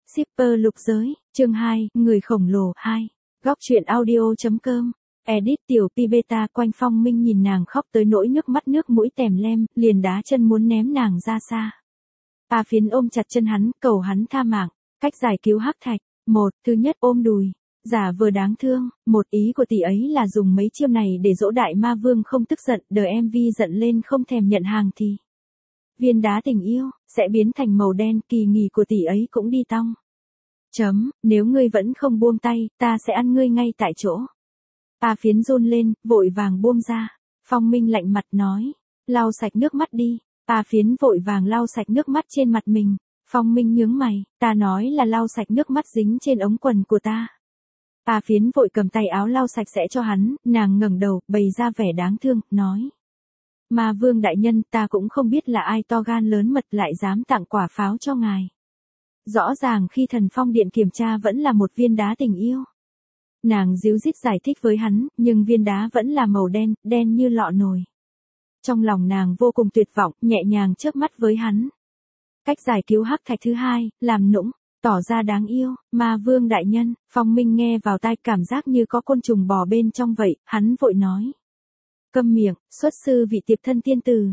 Shipper lục giới, chương 2, người khổng lồ 2. Góc truyện audio.com. Edit tiểu pi beta. Quanh Phong Minh nhìn nàng khóc tới nỗi nước mắt nước mũi tèm lem, liền đá chân muốn ném nàng ra xa. A Phiến ôm chặt chân hắn, cầu hắn tha mạng. Cách giải cứu Hắc Thạch. Thứ nhất ôm đùi. Giả vờ đáng thương, ý của tỷ ấy là dùng mấy chiêu này để dỗ đại ma vương không tức giận, đợi MV giận lên không thèm nhận hàng thì viên đá tình yêu sẽ biến thành màu đen, kỳ nghỉ của tỷ ấy cũng đi tong. Nếu ngươi vẫn không buông tay, ta sẽ ăn ngươi ngay tại chỗ. A Phiến run lên, vội vàng buông ra. Phong Minh lạnh mặt nói, lau sạch nước mắt đi. A Phiến vội vàng lau sạch nước mắt trên mặt mình. Phong Minh nhướng mày, ta nói là lau sạch nước mắt dính trên ống quần của ta. A Phiến vội cầm tay áo lau sạch sẽ cho hắn, nàng ngẩng đầu, bày ra vẻ đáng thương, nói. Ma vương đại nhân, ta cũng không biết là ai to gan lớn mật lại dám tặng quả pháo cho ngài. Rõ ràng khi Thần Phong Điện kiểm tra vẫn là một viên đá tình yêu. Nàng díu dít giải thích với hắn, nhưng viên đá vẫn là màu đen, đen như lọ nồi. Trong lòng nàng vô cùng tuyệt vọng, nhẹ nhàng chớp mắt với hắn. Cách giải cứu Hắc Thạch thứ hai, làm nũng, tỏ ra đáng yêu. Ma vương đại nhân. Phong Minh nghe vào tai cảm giác như có côn trùng bò bên trong vậy, hắn vội nói. Câm miệng. Xuất sư vị tiệp thân tiên tử.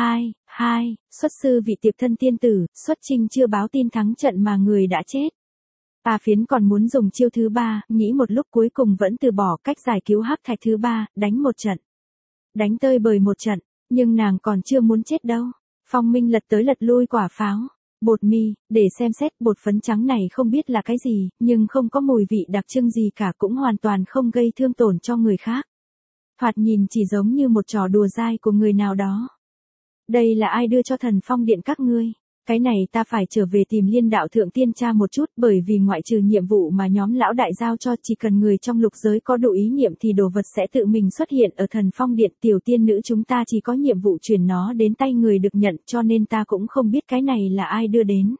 Xuất sư vị tiệp thân tiên tử, xuất chinh chưa báo tin thắng trận mà người đã chết. A Phiến còn muốn dùng chiêu thứ ba, nghĩ một lúc cuối cùng vẫn từ bỏ. Cách giải cứu Hắc Thạch thứ ba, đánh một trận. Đánh tơi bời một trận, nhưng nàng còn chưa muốn chết đâu. Phong Minh lật tới lật lui quả pháo. Bột mì, để xem xét. Bột phấn trắng này không biết là cái gì, nhưng không có mùi vị đặc trưng gì cả, cũng hoàn toàn không gây thương tổn cho người khác. Thoạt nhìn chỉ giống như một trò đùa dai của người nào đó. Đây là ai đưa cho Thần Phong Điện các ngươi? Cái này ta phải trở về tìm Liên Đạo Thượng Tiên tra một chút, bởi vì ngoại trừ nhiệm vụ mà nhóm lão đại giao cho, chỉ cần người trong lục giới có đủ ý niệm thì đồ vật sẽ tự mình xuất hiện ở Thần Phong Điện. Tiểu tiên nữ chúng ta chỉ có nhiệm vụ chuyển nó đến tay người được nhận, cho nên ta cũng không biết cái này là ai đưa đến.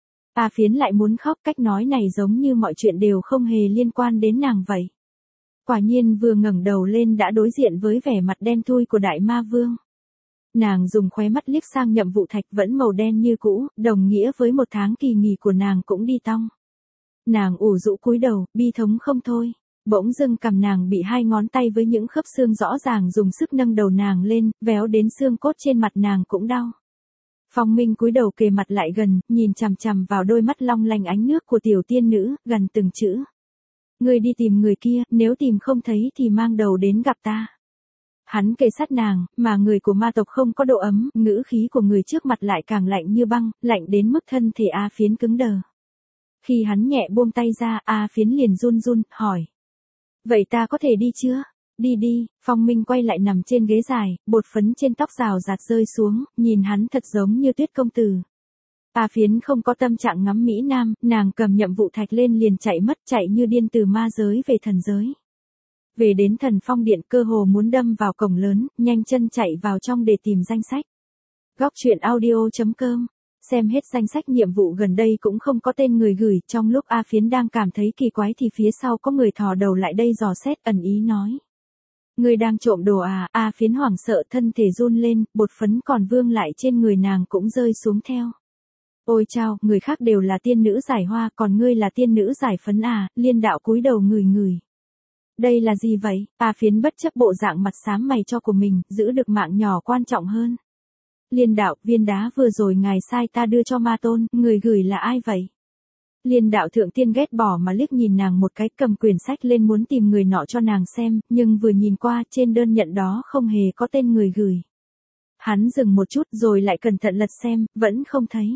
A Phiến lại muốn khóc, cách nói này giống như mọi chuyện đều không hề liên quan đến nàng vậy. Quả nhiên vừa ngẩng đầu lên đã đối diện với vẻ mặt đen thui của đại ma vương. Nàng dùng khóe mắt liếc sang Nhậm Vụ Thạch vẫn màu đen như cũ, đồng nghĩa với một tháng kỳ nghỉ của nàng cũng đi tong. Nàng ủ rũ cúi đầu, bi thống không thôi. Bỗng dưng cằm nàng bị hai ngón tay với những khớp xương rõ ràng dùng sức nâng đầu nàng lên, véo đến xương cốt trên mặt nàng cũng đau. Phong Minh cúi đầu kề mặt lại gần, nhìn chằm chằm vào đôi mắt long lanh ánh nước của tiểu tiên nữ, gần từng chữ. Ngươi đi tìm người kia, nếu tìm không thấy thì mang đầu đến gặp ta. Hắn kề sát nàng, mà người của ma tộc không có độ ấm, ngữ khí của người trước mặt lại càng lạnh như băng, lạnh đến mức thân thể A Phiến cứng đờ. Khi hắn nhẹ buông tay ra, A Phiến liền run run, hỏi. Vậy ta có thể đi chưa? Đi. Phong Minh quay lại nằm trên ghế dài, bột phấn trên tóc rào rạt rơi xuống, nhìn hắn thật giống như Tuyết công tử. A Phiến không có tâm trạng ngắm Mỹ Nam, nàng cầm Nhậm Vụ Thạch lên liền chạy mất, chạy như điên từ ma giới về thần giới. Về đến Thần Phong Điện cơ hồ muốn đâm vào cổng lớn, nhanh chân chạy vào trong để tìm danh sách. Góc truyện audio.com. Xem hết danh sách nhiệm vụ gần đây cũng không có tên người gửi, trong lúc A Phiến đang cảm thấy kỳ quái thì phía sau có người thò đầu lại đây dò xét, ẩn ý nói. Người đang trộm đồ à? A Phiến hoảng sợ, thân thể run lên, bột phấn còn vương lại trên người nàng cũng rơi xuống theo. Ôi chao, người khác đều là tiên nữ giải hoa, còn ngươi là tiên nữ giải phấn à? Liên Đạo cúi đầu ngửi. Đây là gì vậy? A Phiến bất chấp bộ dạng mặt xám mày cho của mình, giữ được mạng nhỏ quan trọng hơn. Liên Đạo, viên đá vừa rồi ngài sai ta đưa cho ma tôn, người gửi là ai vậy? Liên Đạo Thượng Tiên ghét bỏ mà liếc nhìn nàng một cái, cầm quyển sách lên muốn tìm người nọ cho nàng xem, nhưng vừa nhìn qua trên đơn nhận đó không hề có tên người gửi. Hắn dừng một chút rồi lại cẩn thận lật xem, vẫn không thấy.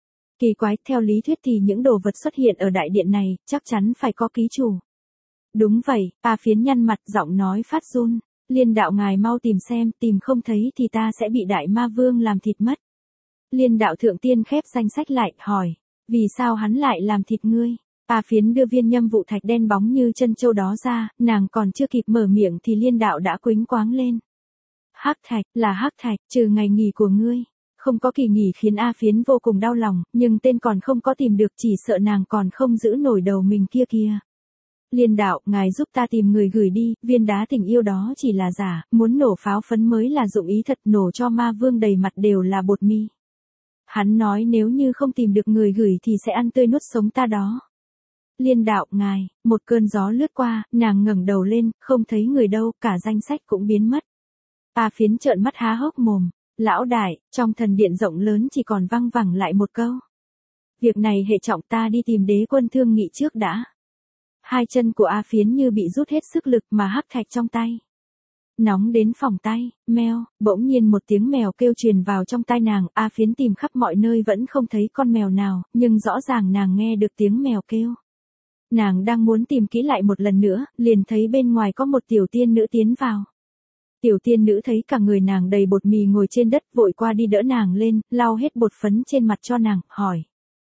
Kỳ quái, theo lý thuyết thì những đồ vật xuất hiện ở đại điện này, chắc chắn phải có ký chủ. Đúng vậy, A Phiến nhăn mặt, giọng nói phát run. Liên Đạo ngài mau tìm xem, tìm không thấy thì ta sẽ bị đại ma vương làm thịt mất. Liên Đạo Thượng Tiên khép danh sách lại, hỏi. Vì sao hắn lại làm thịt ngươi? A Phiến đưa viên Nhâm Vụ Thạch đen bóng như chân châu đó ra, nàng còn chưa kịp mở miệng thì Liên Đạo đã quĩnh quáng lên. Hắc Thạch, là Hắc Thạch, trừ ngày nghỉ của ngươi. Không có kỳ nghỉ khiến A Phiến vô cùng đau lòng, nhưng tên còn không có tìm được, chỉ sợ nàng còn không giữ nổi đầu mình kia. Liên Đạo, ngài giúp ta tìm người gửi đi, viên đá tình yêu đó chỉ là giả, muốn nổ pháo phấn mới là dụng ý thật, nổ cho ma vương đầy mặt đều là bột mi. Hắn nói nếu như không tìm được người gửi thì sẽ ăn tươi nuốt sống ta đó. Liên đạo ngài, một cơn gió lướt qua, nàng ngẩng đầu lên, không thấy người đâu, cả danh sách cũng biến mất. A Phiến trợn mắt há hốc mồm, lão đại, trong thần điện rộng lớn chỉ còn văng vẳng lại một câu. Việc này hệ trọng, ta đi tìm đế quân thương nghị trước đã. Hai chân của A Phiến như bị rút hết sức lực mà hắc thạch trong tay. Nóng đến phỏng tay, meo, bỗng nhiên một tiếng mèo kêu truyền vào trong tai nàng, A Phiến tìm khắp mọi nơi vẫn không thấy con mèo nào, nhưng rõ ràng nàng nghe được tiếng mèo kêu. Nàng đang muốn tìm kỹ lại một lần nữa, liền thấy bên ngoài có một tiểu tiên nữ tiến vào. Tiểu tiên nữ thấy cả người nàng đầy bột mì ngồi trên đất, vội qua đi đỡ nàng lên, lau hết bột phấn trên mặt cho nàng, hỏi.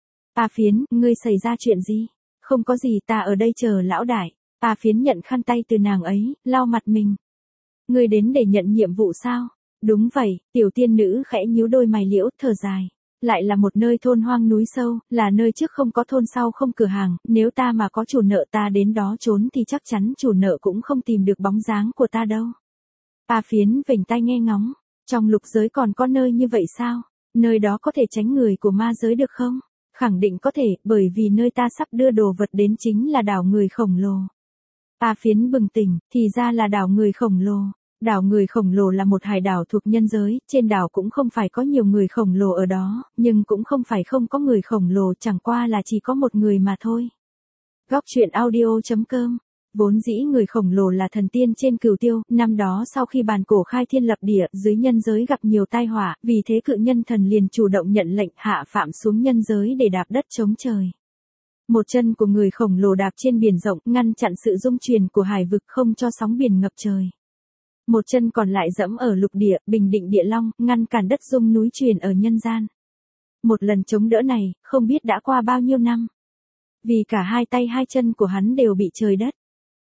A Phiến, ngươi xảy ra chuyện gì? Không có gì, ta ở đây chờ lão đại. A Phiến nhận khăn tay từ nàng ấy, lau mặt mình. Ngươi đến để nhận nhiệm vụ sao? Đúng vậy, tiểu tiên nữ khẽ nhíu đôi mày liễu, thở dài. Lại là một nơi thôn hoang núi sâu, là nơi trước không có thôn sau không cửa hàng, nếu ta mà có chủ nợ ta đến đó trốn thì chắc chắn chủ nợ cũng không tìm được bóng dáng của ta đâu. A Phiến vểnh tai nghe ngóng, trong lục giới còn có nơi như vậy sao? Nơi đó có thể tránh người của ma giới được không? Khẳng định có thể, bởi vì nơi ta sắp đưa đồ vật đến chính là đảo người khổng lồ. A Phiến bừng tỉnh, thì ra là đảo người khổng lồ. Đảo người khổng lồ là một hải đảo thuộc nhân giới, trên đảo cũng không phải có nhiều người khổng lồ ở đó, nhưng cũng không phải không có người khổng lồ, chẳng qua là chỉ có một người mà thôi. Góc truyện audio.com. Vốn dĩ người khổng lồ là thần tiên trên cửu tiêu, năm đó sau khi bàn cổ khai thiên lập địa, dưới nhân giới gặp nhiều tai họa, vì thế cự nhân thần liền chủ động nhận lệnh hạ phạm xuống nhân giới để đạp đất chống trời. Một chân của người khổng lồ đạp trên biển rộng, ngăn chặn sự rung chuyển của hải vực không cho sóng biển ngập trời. Một chân còn lại dẫm ở lục địa, bình định địa long, ngăn cản đất rung núi truyền ở nhân gian. Một lần chống đỡ này, không biết đã qua bao nhiêu năm. Vì cả hai tay hai chân của hắn đều bị trời đất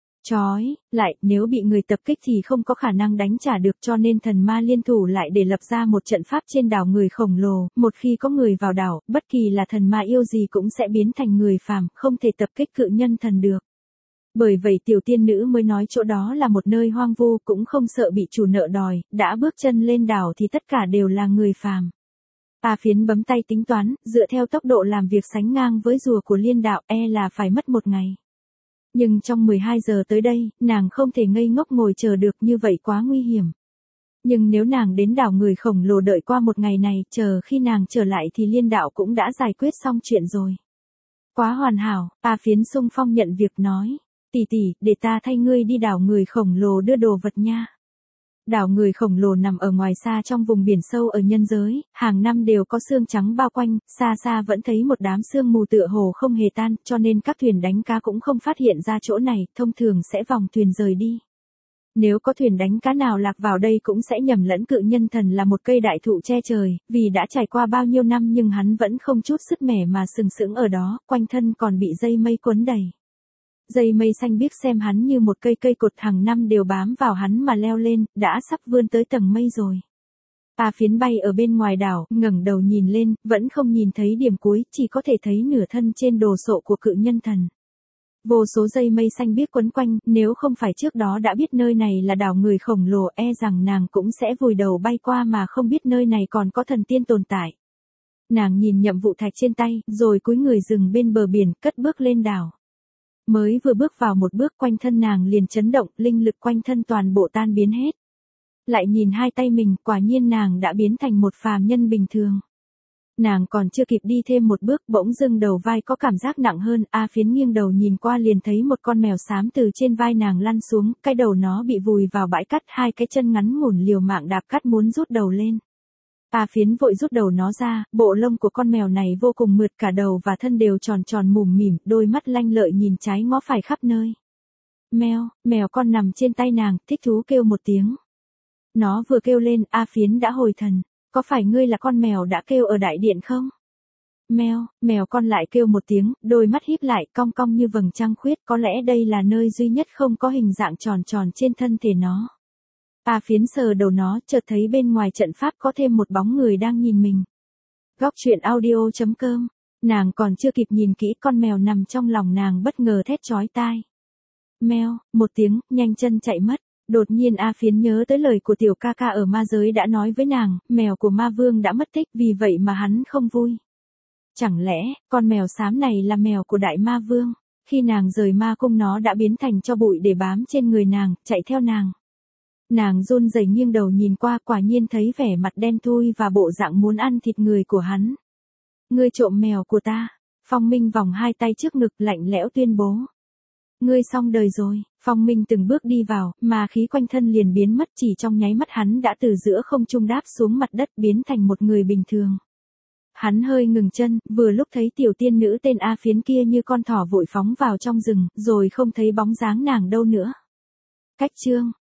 trói lại, nếu bị người tập kích thì không có khả năng đánh trả được, cho nên thần ma liên thủ lại để lập ra một trận pháp trên đảo người khổng lồ, một khi có người vào đảo, bất kỳ là thần ma yêu gì cũng sẽ biến thành người phàm, không thể tập kích cự nhân thần được. Bởi vậy tiểu tiên nữ mới nói chỗ đó là một nơi hoang vu, cũng không sợ bị chủ nợ đòi, đã bước chân lên đảo thì tất cả đều là người phàm. A Phiến bấm tay tính toán, dựa theo tốc độ làm việc sánh ngang với rùa của liên đạo, là phải mất một ngày. Nhưng trong 12 giờ tới đây, nàng không thể ngây ngốc ngồi chờ được, như vậy quá nguy hiểm. Nhưng nếu nàng đến đảo người khổng lồ đợi qua một ngày này, chờ khi nàng trở lại thì liên đạo cũng đã giải quyết xong chuyện rồi. Quá hoàn hảo, A Phiến xung phong nhận việc nói. Tỷ tỷ, để ta thay ngươi đi đảo người khổng lồ đưa đồ vật nha. Đảo người khổng lồ nằm ở ngoài xa trong vùng biển sâu ở nhân giới, hàng năm đều có sương trắng bao quanh, xa xa vẫn thấy một đám sương mù tựa hồ không hề tan, cho nên các thuyền đánh cá cũng không phát hiện ra chỗ này, thông thường sẽ vòng thuyền rời đi. Nếu có thuyền đánh cá nào lạc vào đây cũng sẽ nhầm lẫn cự nhân thần là một cây đại thụ che trời, vì đã trải qua bao nhiêu năm nhưng hắn vẫn không chút sứt mẻ mà sừng sững ở đó, quanh thân còn bị dây mây quấn đầy. Dây mây xanh biếc xem hắn như một cây cột, hàng năm đều bám vào hắn mà leo lên, đã sắp vươn tới tầng mây rồi. A Phiến bay ở bên ngoài đảo, ngẩng đầu nhìn lên, vẫn không nhìn thấy điểm cuối, chỉ có thể thấy nửa thân trên đồ sộ của cự nhân thần. Vô số dây mây xanh biếc quấn quanh, nếu không phải trước đó đã biết nơi này là đảo người khổng lồ, rằng nàng cũng sẽ vùi đầu bay qua mà không biết nơi này còn có thần tiên tồn tại. Nàng nhìn nhiệm vụ thạch trên tay, rồi cúi người dừng bên bờ biển, cất bước lên đảo. Mới vừa bước vào một bước, quanh thân nàng liền chấn động, linh lực quanh thân toàn bộ tan biến hết. Lại nhìn hai tay mình, quả nhiên nàng đã biến thành một phàm nhân bình thường. Nàng còn chưa kịp đi thêm một bước, bỗng dưng đầu vai có cảm giác nặng hơn, A Phiến nghiêng đầu nhìn qua liền thấy một con mèo xám từ trên vai nàng lăn xuống, cái đầu nó bị vùi vào bãi cát, hai cái chân ngắn ngủn liều mạng đạp cát muốn rút đầu lên. A Phiến vội rút đầu nó ra, bộ lông của con mèo này vô cùng mượt, cả đầu và thân đều tròn tròn mủm mỉm, đôi mắt lanh lợi nhìn trái ngó phải khắp nơi. Mèo, mèo con nằm trên tay nàng, thích thú kêu một tiếng. Nó vừa kêu lên, A Phiến đã hồi thần. Có phải ngươi là con mèo đã kêu ở đại điện không? Mèo, mèo con lại kêu một tiếng, đôi mắt híp lại, cong cong như vầng trăng khuyết, có lẽ đây là nơi duy nhất không có hình dạng tròn tròn trên thân thể nó. A Phiến sờ đầu nó, chợt thấy bên ngoài trận pháp có thêm một bóng người đang nhìn mình. Góc truyện audio.com. Nàng còn chưa kịp nhìn kỹ, con mèo nằm trong lòng nàng bất ngờ thét chói tai. Mèo, một tiếng, nhanh chân chạy mất. Đột nhiên A Phiến nhớ tới lời của tiểu ca ca ở ma giới đã nói với nàng, mèo của ma vương đã mất tích, vì vậy mà hắn không vui. Chẳng lẽ, con mèo xám này là mèo của đại ma vương? Khi nàng rời ma cung nó đã biến thành tro bụi để bám trên người nàng, chạy theo nàng. Nàng run rẩy nghiêng đầu nhìn qua, quả nhiên thấy vẻ mặt đen thui và bộ dạng muốn ăn thịt người của hắn. Ngươi trộm mèo của ta. Phong Minh vòng hai tay trước ngực lạnh lẽo tuyên bố. Ngươi xong đời rồi. Phong Minh từng bước đi vào, mà khí quanh thân liền biến mất, chỉ trong nháy mắt hắn đã từ giữa không trung đáp xuống mặt đất biến thành một người bình thường. Hắn hơi ngừng chân, vừa lúc thấy tiểu tiên nữ tên A Phiến kia như con thỏ vội phóng vào trong rừng, rồi không thấy bóng dáng nàng đâu nữa. Cách chương